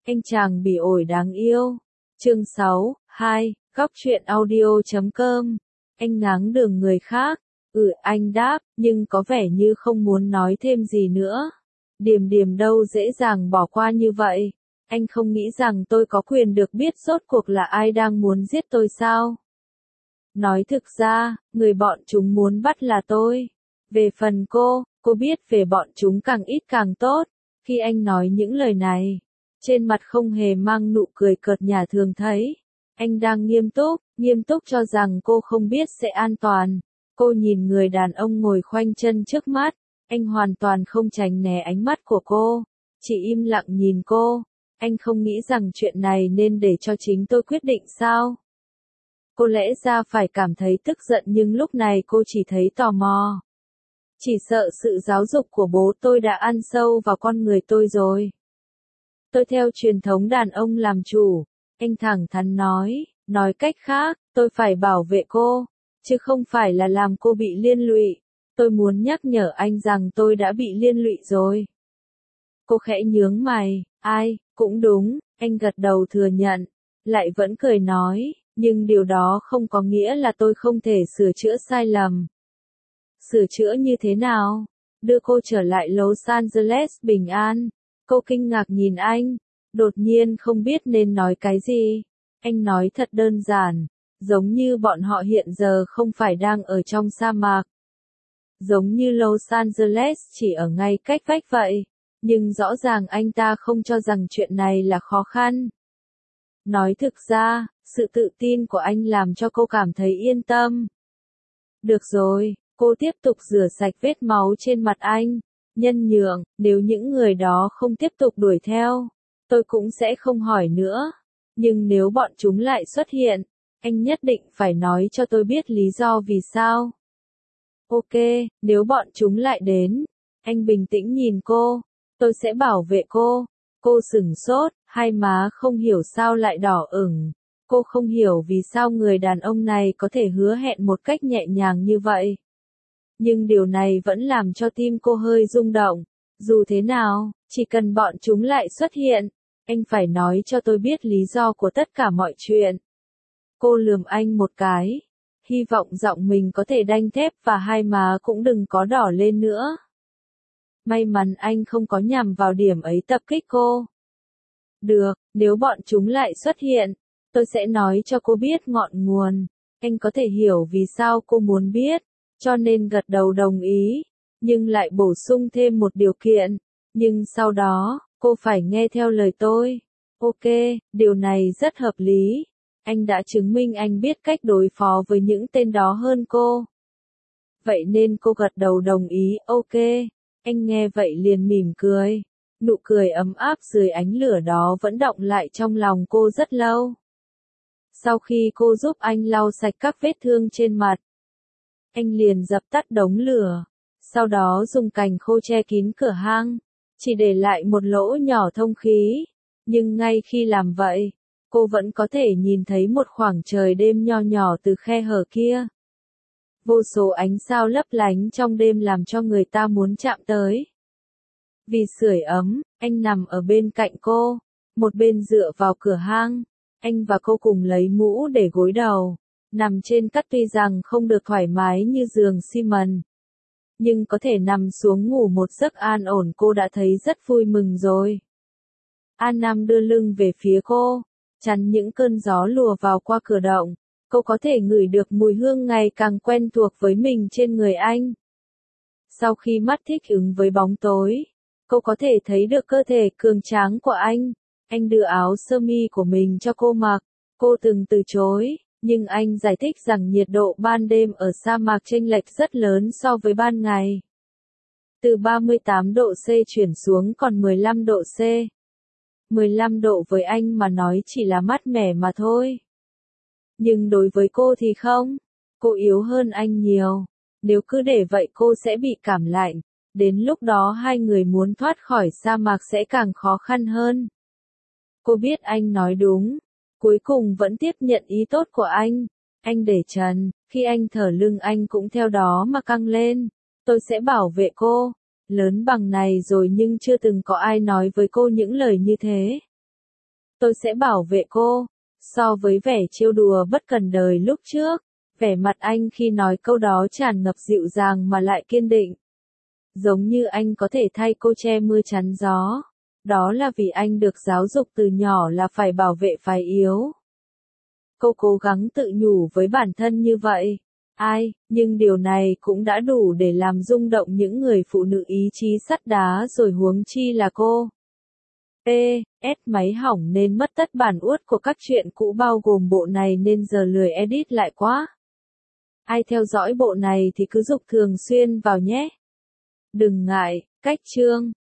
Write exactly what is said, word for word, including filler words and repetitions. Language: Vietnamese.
Anh chàng bị ổi đáng yêu. Chương sáu, hai, góc truyện audio chấm com. Anh ngáng đường người khác. Ừ, anh đáp, nhưng có vẻ như không muốn nói thêm gì nữa. Điềm điềm đâu dễ dàng bỏ qua như vậy. Anh không nghĩ rằng tôi có quyền được biết rốt cuộc là ai đang muốn giết tôi sao? Nói thực ra, người bọn chúng muốn bắt là tôi. Về phần cô, cô biết về bọn chúng càng ít càng tốt. Khi anh nói những lời này, trên mặt không hề mang nụ cười cợt nhả thường thấy. Anh đang nghiêm túc, nghiêm túc cho rằng cô không biết sẽ an toàn. Cô nhìn người đàn ông ngồi khoanh chân trước mắt. Anh hoàn toàn không tránh né ánh mắt của cô, chỉ im lặng nhìn cô. Anh không nghĩ rằng chuyện này nên để cho chính tôi quyết định sao? Cô lẽ ra phải cảm thấy tức giận nhưng lúc này cô chỉ thấy tò mò. Chỉ sợ sự giáo dục của bố tôi đã ăn sâu vào con người tôi rồi. Tôi theo truyền thống đàn ông làm chủ, anh thẳng thắn nói, nói cách khác, tôi phải bảo vệ cô, chứ không phải là làm cô bị liên lụy. Tôi muốn nhắc nhở anh rằng tôi đã bị liên lụy rồi. Cô khẽ nhướng mày, ai, cũng đúng, anh gật đầu thừa nhận, lại vẫn cười nói, nhưng điều đó không có nghĩa là tôi không thể sửa chữa sai lầm. Sửa chữa như thế nào? Đưa cô trở lại Los Angeles bình an. Cô kinh ngạc nhìn anh, đột nhiên không biết nên nói cái gì. Anh nói thật đơn giản, giống như bọn họ hiện giờ không phải đang ở trong sa mạc. Giống như Los Angeles chỉ ở ngay cách vách vậy, nhưng rõ ràng anh ta không cho rằng chuyện này là khó khăn. Nói thực ra, sự tự tin của anh làm cho cô cảm thấy yên tâm. Được rồi, cô tiếp tục rửa sạch vết máu trên mặt anh. Nhân nhượng, nếu những người đó không tiếp tục đuổi theo, tôi cũng sẽ không hỏi nữa. Nhưng nếu bọn chúng lại xuất hiện, anh nhất định phải nói cho tôi biết lý do vì sao. Ok, nếu bọn chúng lại đến, anh bình tĩnh nhìn cô, tôi sẽ bảo vệ cô. Cô sửng sốt, hai má không hiểu sao lại đỏ ửng. Cô không hiểu vì sao người đàn ông này có thể hứa hẹn một cách nhẹ nhàng như vậy. Nhưng điều này vẫn làm cho tim cô hơi rung động. Dù thế nào, chỉ cần bọn chúng lại xuất hiện, anh phải nói cho tôi biết lý do của tất cả mọi chuyện. Cô lườm anh một cái, hy vọng giọng mình có thể đanh thép và hai má cũng đừng có đỏ lên nữa. May mắn anh không có nhằm vào điểm ấy tập kích cô. Được, nếu bọn chúng lại xuất hiện, tôi sẽ nói cho cô biết ngọn nguồn. Anh có thể hiểu vì sao cô muốn biết, cho nên gật đầu đồng ý, nhưng lại bổ sung thêm một điều kiện. Nhưng sau đó, cô phải nghe theo lời tôi. Ok, điều này rất hợp lý. Anh đã chứng minh anh biết cách đối phó với những tên đó hơn cô. Vậy nên cô gật đầu đồng ý, ok. Anh nghe vậy liền mỉm cười. Nụ cười ấm áp dưới ánh lửa đó vẫn đọng lại trong lòng cô rất lâu. Sau khi cô giúp anh lau sạch các vết thương trên mặt, anh liền dập tắt đống lửa. Sau đó dùng cành khô che kín cửa hang, chỉ để lại một lỗ nhỏ thông khí. Nhưng ngay khi làm vậy, cô vẫn có thể nhìn thấy một khoảng trời đêm nho nhỏ từ khe hở kia. Vô số ánh sao lấp lánh trong đêm làm cho người ta muốn chạm tới. Vì sưởi ấm, anh nằm ở bên cạnh cô, một bên dựa vào cửa hang. Anh và cô cùng lấy mũ để gối đầu, nằm trên cát tuy rằng không được thoải mái như giường xi mần. Nhưng có thể nằm xuống ngủ một giấc an ổn cô đã thấy rất vui mừng rồi. An Nam đưa lưng về phía cô, chắn những cơn gió lùa vào qua cửa động. Cô có thể ngửi được mùi hương ngày càng quen thuộc với mình trên người anh. Sau khi mắt thích ứng với bóng tối, cô có thể thấy được cơ thể cường tráng của anh. Anh đưa áo sơ mi của mình cho cô mặc. Cô từng từ chối, nhưng anh giải thích rằng nhiệt độ ban đêm ở sa mạc chênh lệch rất lớn so với ban ngày. Từ ba mươi tám độ C chuyển xuống còn mười lăm độ C. mười lăm độ với anh mà nói chỉ là mát mẻ mà thôi. Nhưng đối với cô thì không. Cô yếu hơn anh nhiều. Nếu cứ để vậy cô sẽ bị cảm lạnh. Đến lúc đó hai người muốn thoát khỏi sa mạc sẽ càng khó khăn hơn. Cô biết anh nói đúng. Cuối cùng vẫn tiếp nhận ý tốt của anh. Anh để trần, khi anh thở lưng anh cũng theo đó mà căng lên. Tôi sẽ bảo vệ cô. Lớn bằng này rồi nhưng chưa từng có ai nói với cô những lời như thế. Tôi sẽ bảo vệ cô. So với vẻ trêu đùa bất cần đời lúc trước, vẻ mặt anh khi nói câu đó tràn ngập dịu dàng mà lại kiên định. Giống như anh có thể thay cô che mưa chắn gió. Đó là vì anh được giáo dục từ nhỏ là phải bảo vệ phái yếu. Cô cố gắng tự nhủ với bản thân như vậy. Ai, nhưng điều này cũng đã đủ để làm rung động những người phụ nữ ý chí sắt đá rồi huống chi là cô. Ê, ét máy hỏng nên mất tất bản uất của các chuyện cũ bao gồm bộ này nên giờ lười edit lại quá. Ai theo dõi bộ này thì cứ dục thường xuyên vào nhé. Đừng ngại, cách chương.